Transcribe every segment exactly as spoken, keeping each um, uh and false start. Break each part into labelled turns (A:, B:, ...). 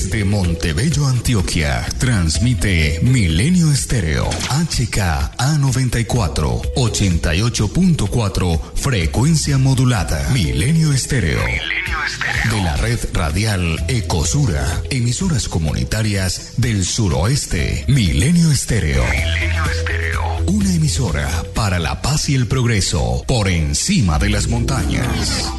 A: Desde Montebello, Antioquia, transmite Milenio Estéreo, H K A noventa y cuatro, ochenta y ocho punto cuatro, frecuencia modulada. Milenio Estéreo. Milenio Estéreo. De la red radial Ecosura, emisoras comunitarias del suroeste. Milenio Estéreo. Milenio Estéreo. Una emisora para la paz y el progreso, por encima de las montañas.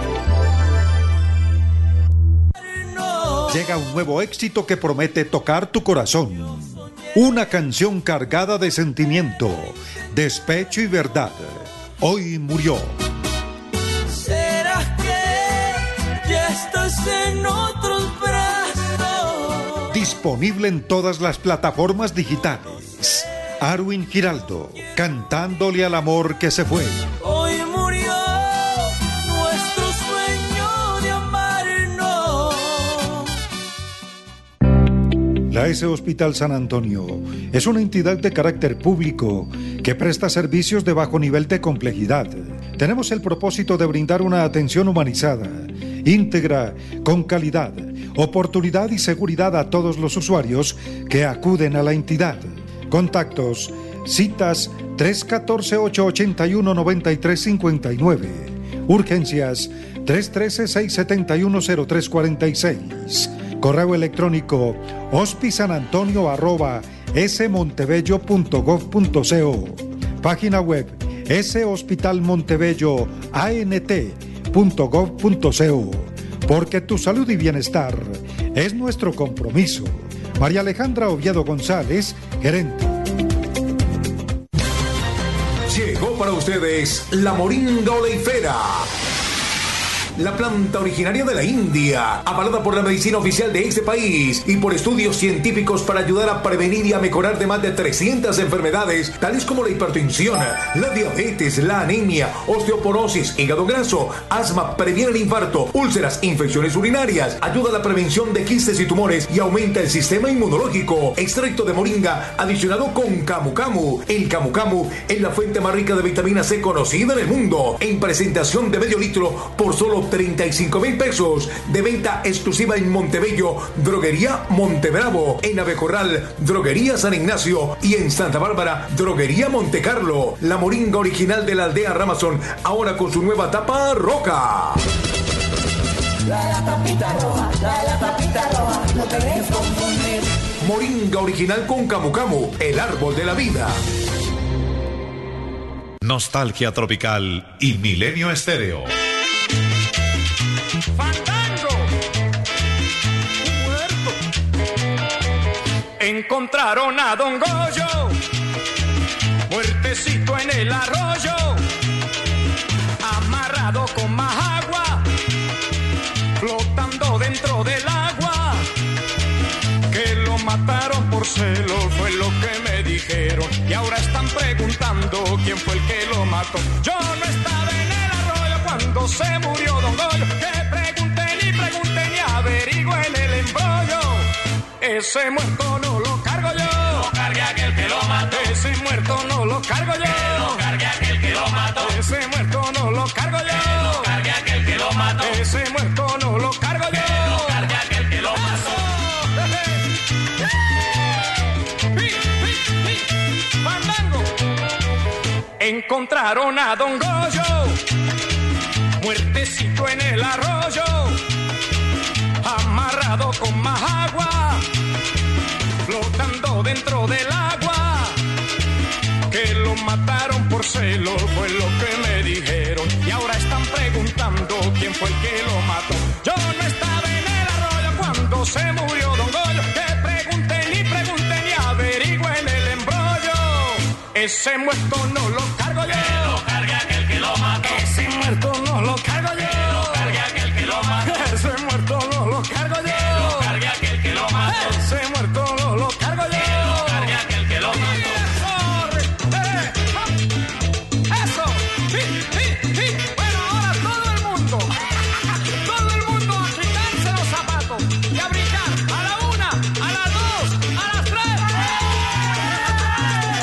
B: Llega un nuevo éxito que promete tocar tu corazón. Una canción cargada de sentimiento, despecho y verdad. Hoy murió.
C: ¿Será que ya estás en otros brazos?
B: Disponible en todas las plataformas digitales. Arwin Giraldo, cantándole al amor que se fue.
C: Hoy murió nuestro sueño de amarnos.
B: La S Hospital San Antonio es una entidad de carácter público que presta servicios de bajo nivel de complejidad. Tenemos el propósito de brindar una atención humanizada, íntegra, con calidad, oportunidad y seguridad a todos los usuarios que acuden a la entidad. Contactos, citas tres uno cuatro, ocho ocho uno, nueve tres cinco nueve. Urgencias tres uno tres, seis siete uno, cero tres cuatro seis. Correo electrónico hospisanantonio arroba smontebello punto gov punto co. Página web shospitalmontebello ant punto gov punto co. Porque tu salud y bienestar es nuestro compromiso. María Alejandra Oviedo González, gerente.
D: Llegó para ustedes la moringa oleifera. La planta originaria de la India, avalada por la medicina oficial de este país y por estudios científicos para ayudar a prevenir y a mejorar de más de trescientas enfermedades, tales como la hipertensión, la diabetes, la anemia, osteoporosis, hígado graso, asma, previene el infarto, úlceras, infecciones urinarias, ayuda a la prevención de quistes y tumores y aumenta el sistema inmunológico. Extracto de moringa adicionado con camu camu. El camu camu es la fuente más rica de vitamina C conocida en el mundo. En presentación de medio litro por solo treinta y cinco mil pesos, de venta exclusiva en Montebello, Droguería Montebravo, en Abecorral, Droguería San Ignacio y en Santa Bárbara, Droguería Montecarlo. La moringa original de la aldea Ramazón, ahora con su nueva tapa roja.
C: La, la tapita roja, la, la tapita roja, no te dejes confundir.
D: Moringa original con camu camu, el árbol de la vida.
E: Nostalgia Tropical y Milenio Estéreo.
C: ¡Fandango! ¡Muerto! Encontraron a Don Goyo, muertecito en el arroyo, amarrado con más agua, flotando dentro del agua. Que lo mataron por celos, fue lo que me dijeron. Y ahora están preguntando quién fue el que lo mató. Yo no estaba en el arroyo cuando se murió Don Goyo. Que pregunten y pregunten y averigüen el embrollo. Ese muerto no lo cargo yo. Lo cargue aquel que lo mató. Ese muerto no lo cargo yo. Que lo cargue aquel que lo mató. Ese muerto no lo cargo yo. Que lo cargue aquel que lo mató. Ese muerto no lo cargo yo. Que lo cargue aquel que lo mató. Fandango. Encontraron a Don Goyo, muertecito en el arroyo, amarrado con más agua, flotando dentro del agua. Que lo mataron por celos, fue lo que me dijeron. Y ahora están preguntando quién fue el que lo mató. Yo no estaba en el arroyo cuando se murió Don Goyo. Que pregunten y pregunten y averigüen el embrollo. Ese muerto no lo cargo yo. Que lo cargue aquel que lo mató. Ese muerto no lo cargo yo. Que lo cargue aquel que lo mató. Ese muerto no lo cargo yo. Que lo cargue aquel que lo mató. Ese muerto no lo cargo yo. Que lo cargue aquel que lo mató. Eso. Sí, sí, sí. Bueno, ahora todo el mundo. Todo el mundo a quitarse los zapatos y a brincar a la una, a las dos, a las tres.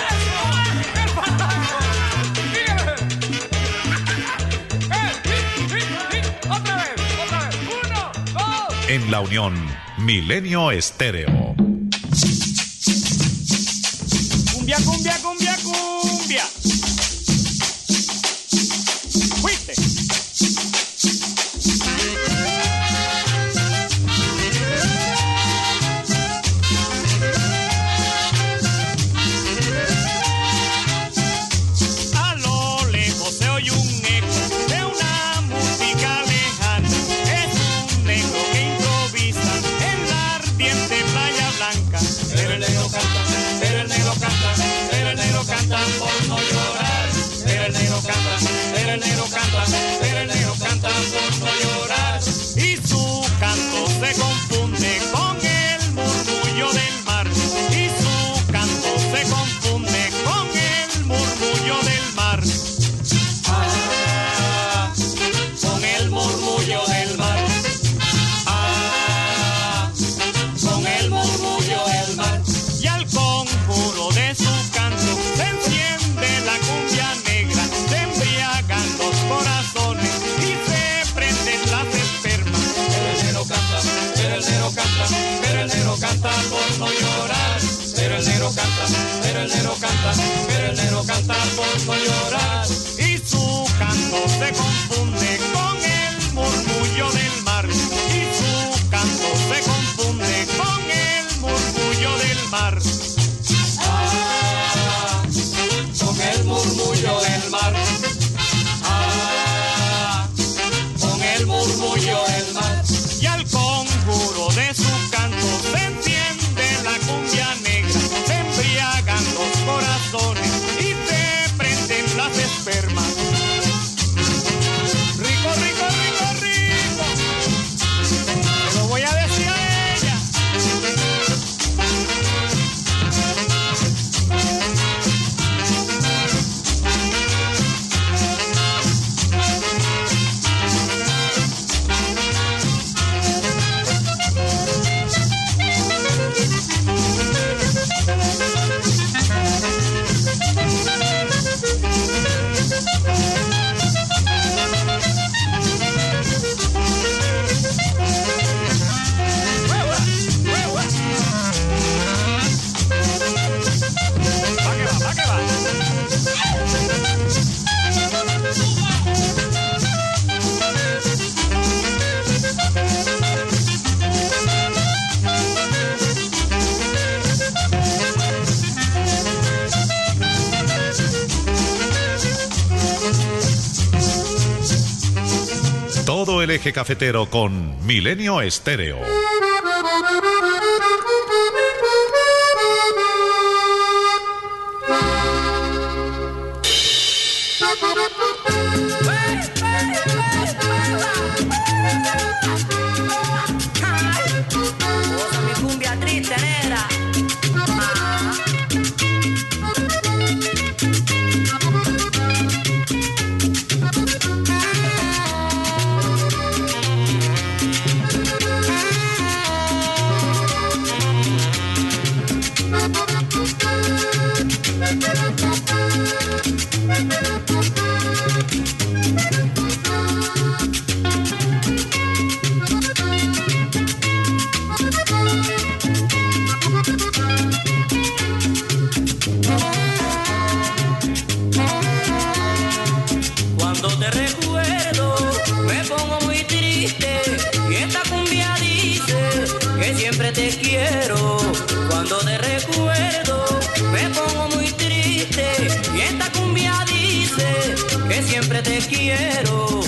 C: ¡El fantasma! ¡Dígame! ¡Eh!
E: En La Unión, Milenio Estéreo.
C: Cumbia, cumbia, cumbia, cumbia. Fuiste. A lo lejos se oye un eco de una música lejana. Es un negro que improvisa en la ardiente playa blanca. Pero el negro canta, pero el negro canta, pero el negro canta por no llorar. Pero el negro canta, pero el negro canta, pero el negro canta por no llorar. Y su canto se confunde con el murmullo del mar. Y su canto se confunde con el murmullo del mar. Ah, con el murmullo del mar. Ah, con el murmullo del mar. Y al conjuro de su canto se enciende la cumbia negra, se embriagan los corazones y se prenden las espermas. Pero el negro canta, pero el negro canta, pero el negro canta por no llorar. Pero el negro canta, pero el negro canta, pero el negro canta por no llorar. Y su canto se confunde con el murmullo del mar. Y su canto se confunde con el murmullo del mar. Ah, con el murmullo del mar. Ah, con el murmullo del mar. Y al conjuro de su canto se enciende la cumbia negra, se embriagan los corazones y se prenden las espermas. Rico, rico, rico, rico. Se lo voy a decir a ella. Va que va, va que va.
E: Todo el eje cafetero con Milenio Estéreo.
F: Goza mi cumbia triste, negra. Cuando te recuerdo me pongo muy triste y esta cumbia dice que siempre te quiero. Cuando te recuerdo me pongo muy triste y esta cumbia dice que siempre te quiero.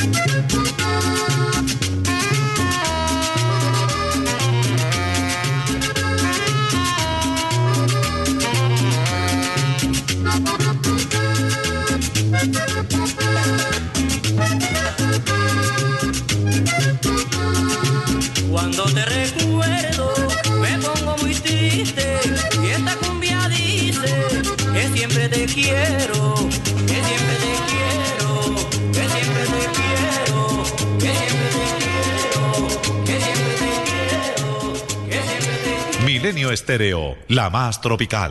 F: Cuando te recuerdo me pongo muy triste y esta cumbia dice que siempre te quiero, que siempre te quiero, que siempre te quiero, que siempre te quiero, que siempre te quiero, que siempre te quiero.
E: Milenio Estéreo, la más tropical.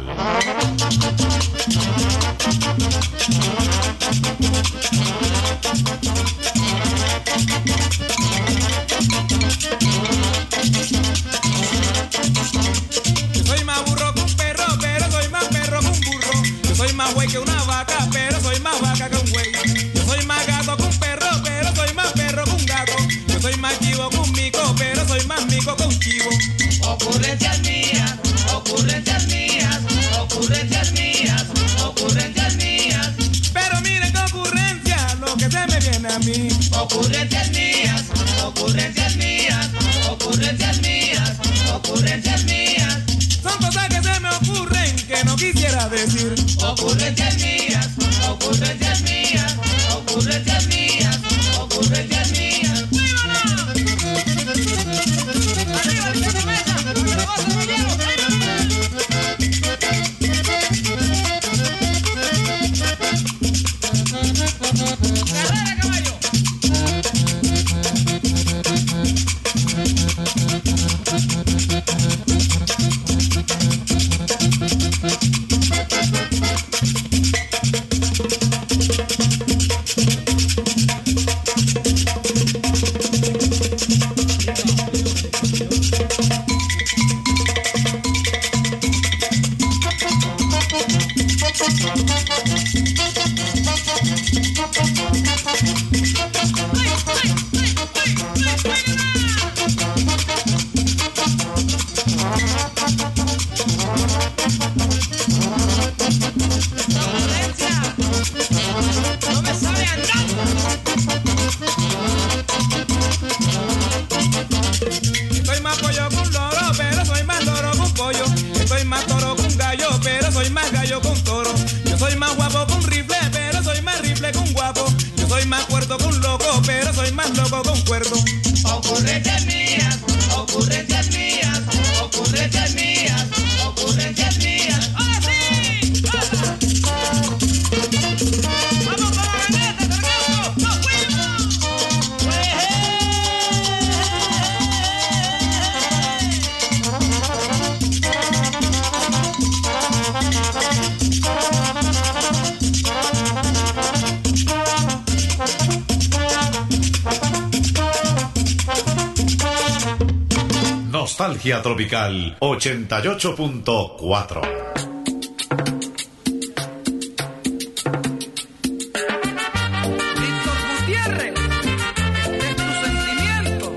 G: Que una vaca, pero soy más vaca que un güey. Yo soy más gato que un perro, pero soy más perro que un gato. Yo soy más chivo que un mico, pero soy más mico que un chivo.
F: Ocurrencias mías, ocurrencias mías, ocurrencias mías, ocurrencias mías.
G: Pero miren qué ocurrencia, lo que se me viene a mí.
F: Ocurrencias mías, ocurrencias mías, ocurrencias mías, ocurrencias mías.
G: Son cosas que se me ocurren que no quisiera decir.
F: Ocurrencias mías, ocurrencias mías, ocurrencias mías, ocurrencias mías. ¡Arriba el puto mesa! ¡La voz de Guillermo! ¡Carrera, caballo! Ocurrencias mías, ocurrencias mías, ocurrencias mías, ocurrencias mías. ¡Ahora sí! ¡Vamos con la ganeta, Sargazo! ¡No fuimos!
E: Nostalgia Tropical ochenta y ocho punto cuatro.
F: Víctor Gutiérrez, este es tu sentimiento.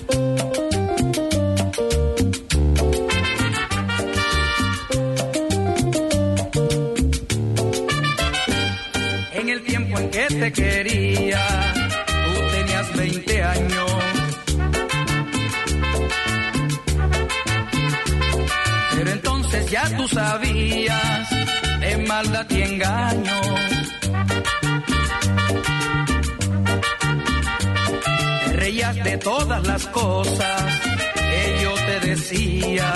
F: En el tiempo en que te quería, tú tenías veinte años. Pero entonces ya tú sabías de maldad y engaño. Te reías de todas las cosas que yo te decía.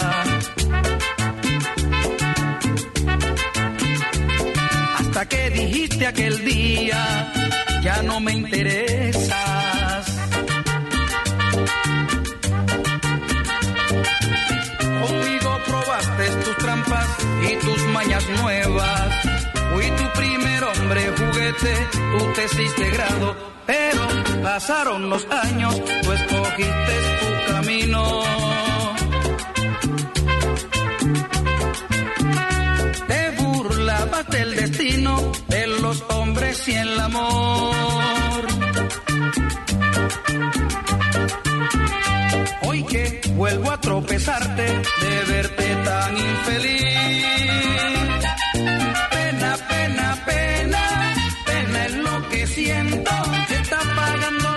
F: Hasta que dijiste aquel día, ya no me interesas. Conmigo probaste tus trampas y tus mañas nuevas. Fui tu primer hombre juguete, tú te hiciste grado. Pero pasaron los años, tú escogiste tu camino. Te burlabas del destino, de los hombres y el amor. Hoy que vuelvo a tropezarte de verte tan infeliz. Pena, pena, pena, pena es lo que siento, te está pagando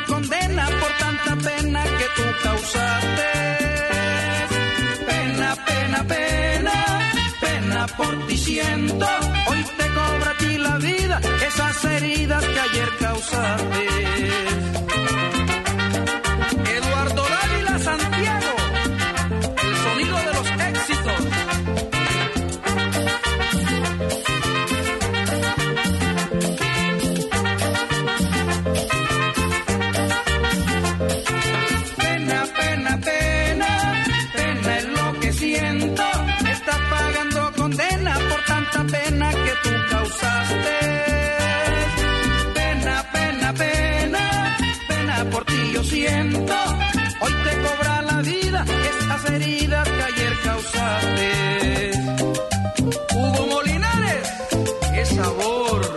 H: siento, hoy te cobra a ti la vida, esas heridas que ayer causaste. Eduardo Dávila Santiago, el sonido de los éxitos. Pena, pena, pena, pena es lo que siento. Estás pagando condena por tanta pena que tú causaste. Pena, pena, pena, pena por ti yo siento. Hoy te cobra la vida estas heridas que ayer causaste. Hugo Molinares, qué sabor.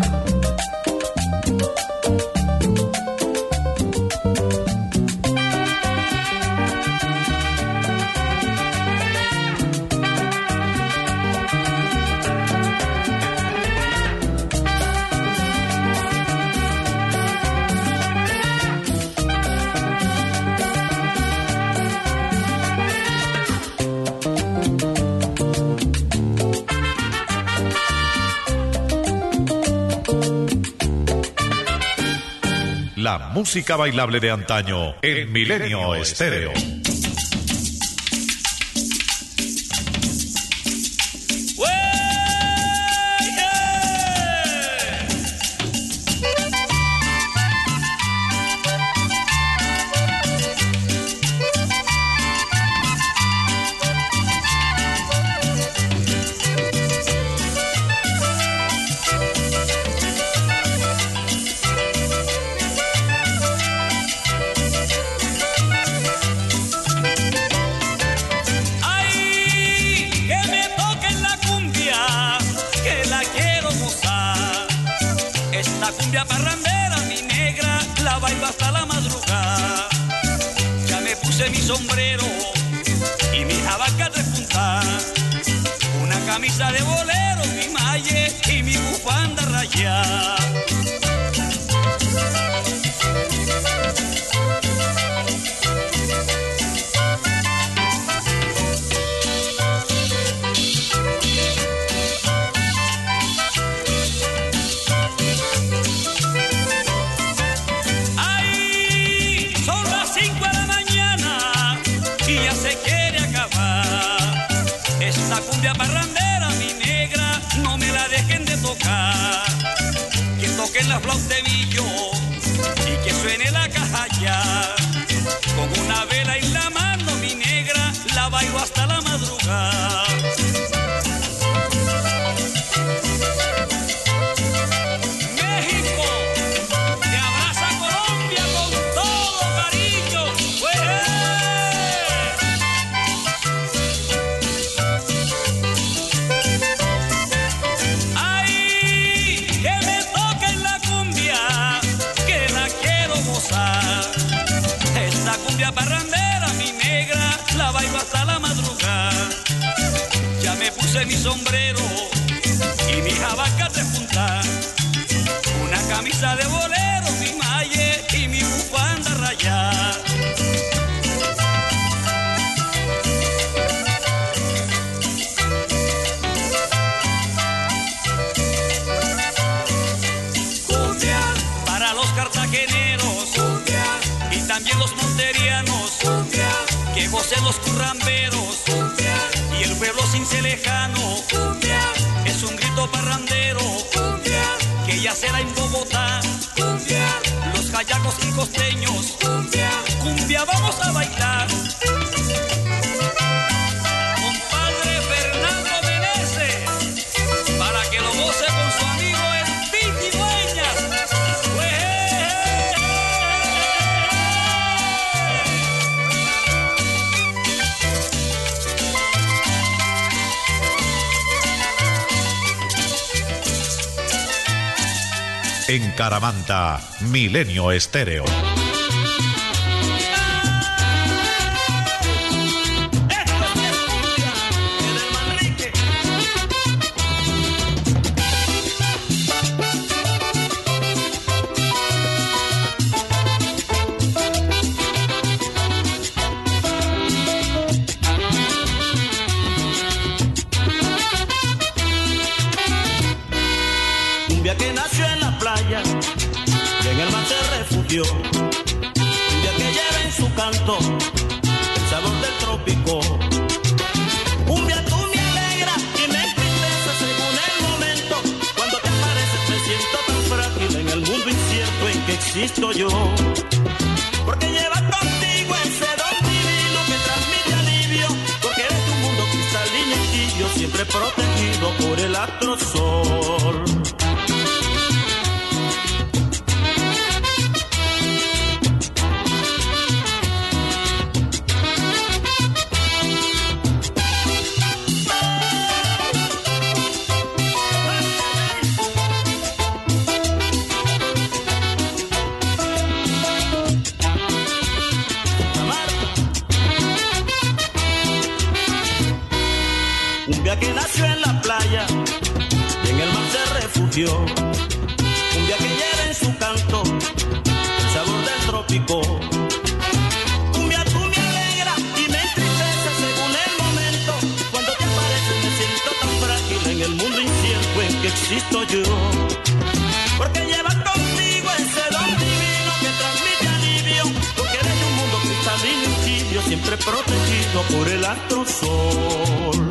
E: La música bailable de antaño en Milenio Estéreo.
I: Mi sombrero y mi jabaca de punta, una camisa de bolero, mi malle y mi bufanda rayada. Esta cumbia parrandera, mi negra, no me la dejen de tocar. Que toquen la flauta de millo y que suene la caja ya. Con una vela en la mano, mi negra, la bailo hasta la madrugada. México, te abraza Colombia con todo cariño. ¡Pues! Esta cumbia parrandera, mi negra, la bailo hasta la madrugada. Ya me puse mi sombrero y mi jabaca de punta, una camisa de bolero, mi malle y mi bufanda rayada. Cumbia para los cartageneros, cumbia, y también los monterianos, cumbia, que gocen los curramberos, cumbia, y el pueblo cincelejano, cumbia, es un grito parrandero, cumbia, que ya será en Bogotá, cumbia, los callacos y costeños, cumbia, cumbia vamos a bailar. Compadre Fernando Meneses, para que lo goce con su amigo el Piti Dueñas.
E: En Caramanta, Milenio Estéreo.
J: se refugió. Cumbia que lleva en su canto el sabor del trópico. Cumbia tú me alegras y me entristece según el momento. Cuando te apareces me siento tan frágil en el mundo incierto en que existo yo. Porque llevas contigo ese don divino que transmite alivio. Porque eres un mundo cristalino y tibio, siempre protegido por el astrosol. Que nació en la playa y en el mar se refugió. Cumbia que lleva en su canto el sabor del trópico. Cumbia tú me alegra y me entristece según el momento. Cuando te apareces me siento tan frágil en el mundo incierto en que existo yo. Porque llevas contigo ese don divino que transmite alivio. Porque eres un mundo cristalino y tibio, siempre protegido por el astrosol.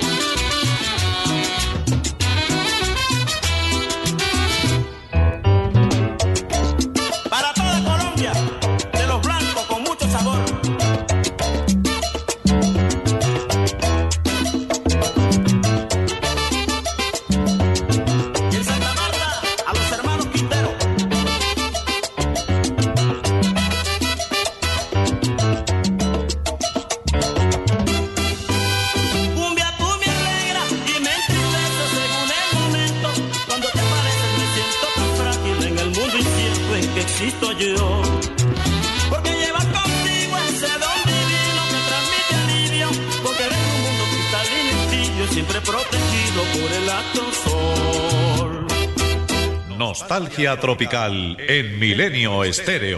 E: Nostalgia tropical en Milenio Estéreo.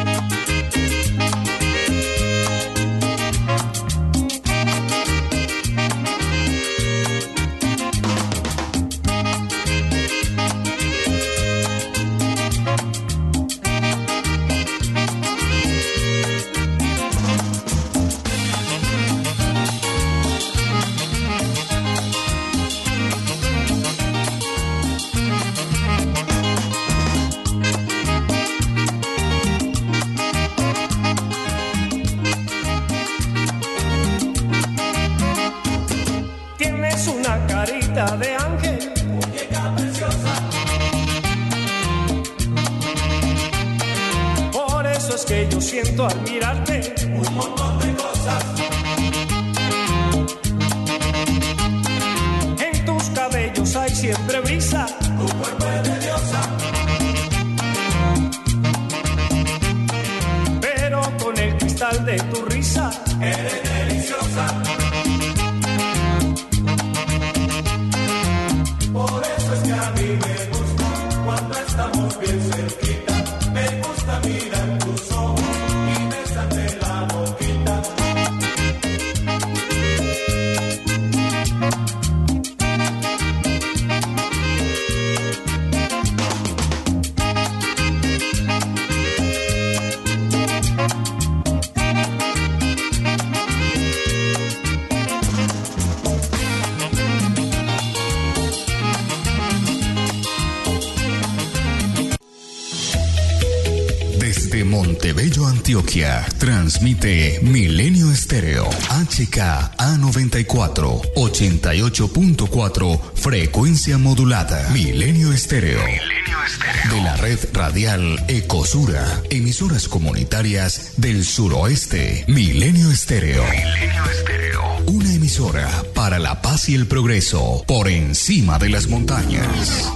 K: De ángel, muñeca preciosa. Por eso es que yo siento al mirarte un montón de cosas. En tus cabellos hay siempre brisa, tu cuerpo es de diosa. Pero con el cristal de tu risa eres deliciosa. Por eso es que a mí me gusta cuando estamos bien cerquita. Me gusta mirar tus ojos y besarte la boquita.
A: Montebello, Antioquia, transmite Milenio Estéreo, H K A noventa y cuatro, ochenta y ocho punto cuatro, frecuencia modulada. Milenio Estéreo. Milenio Estéreo. De la red radial Ecosura, emisoras comunitarias del suroeste. Milenio Estéreo. Milenio Estéreo. Una emisora para la paz y el progreso, por encima de las montañas.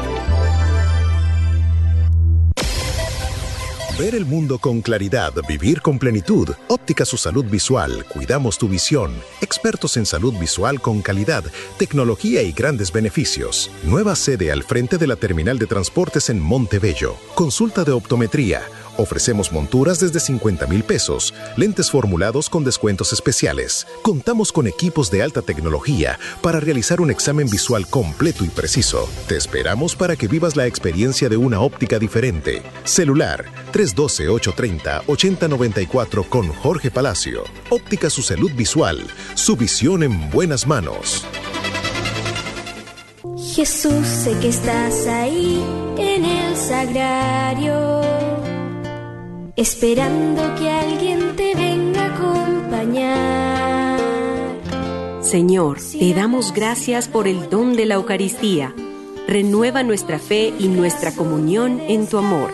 L: Ver el mundo con claridad, vivir con plenitud. Óptica Su Salud Visual, cuidamos tu visión. Expertos en salud visual con calidad, tecnología y grandes beneficios. Nueva sede al frente de la terminal de transportes en Montebello. Consulta de optometría, Ofrecemos monturas desde cincuenta mil pesos, lentes formulados con descuentos especiales. Contamos con equipos de alta tecnología para realizar un examen visual completo y preciso. Te esperamos para que vivas la experiencia de una óptica diferente. Celular tres uno dos, ocho tres cero, ocho cero nueve cuatro con Jorge Palacio. Óptica Su Salud Visual. Su visión en buenas manos.
M: Jesús, sé que estás ahí en el sagrario, esperando que alguien te venga a acompañar.
N: Señor, te damos gracias por el don de la Eucaristía. Renueva nuestra fe y nuestra comunión en tu amor.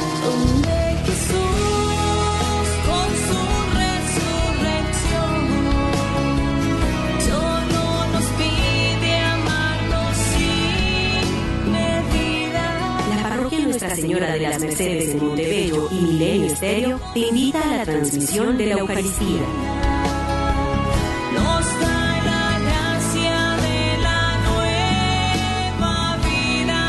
N: Nuestra Señora de las Mercedes en Montebello y Milenio Estéreo te invita a la transmisión de la Eucaristía.
O: Nos da la gracia de la nueva vida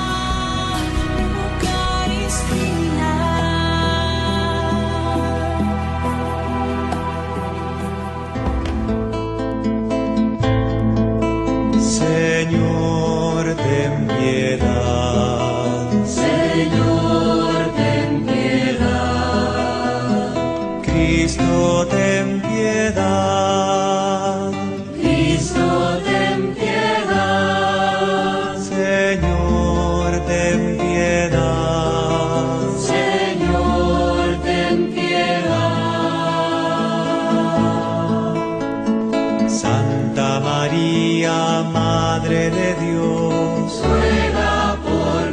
O: eucarística.
K: Señor, ten piedad. Señor, ten piedad. Cristo, ten piedad. Cristo, ten piedad. Señor, ten piedad. Señor, ten piedad. Santa María, Madre de Dios, ruega por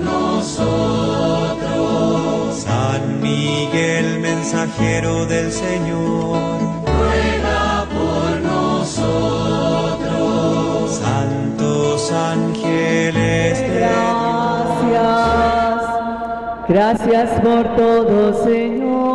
K: nosotros. San Miguel, mensajero del Señor, ruega por nosotros. Santos ángeles de
P: Dios, gracias por todo, Señor.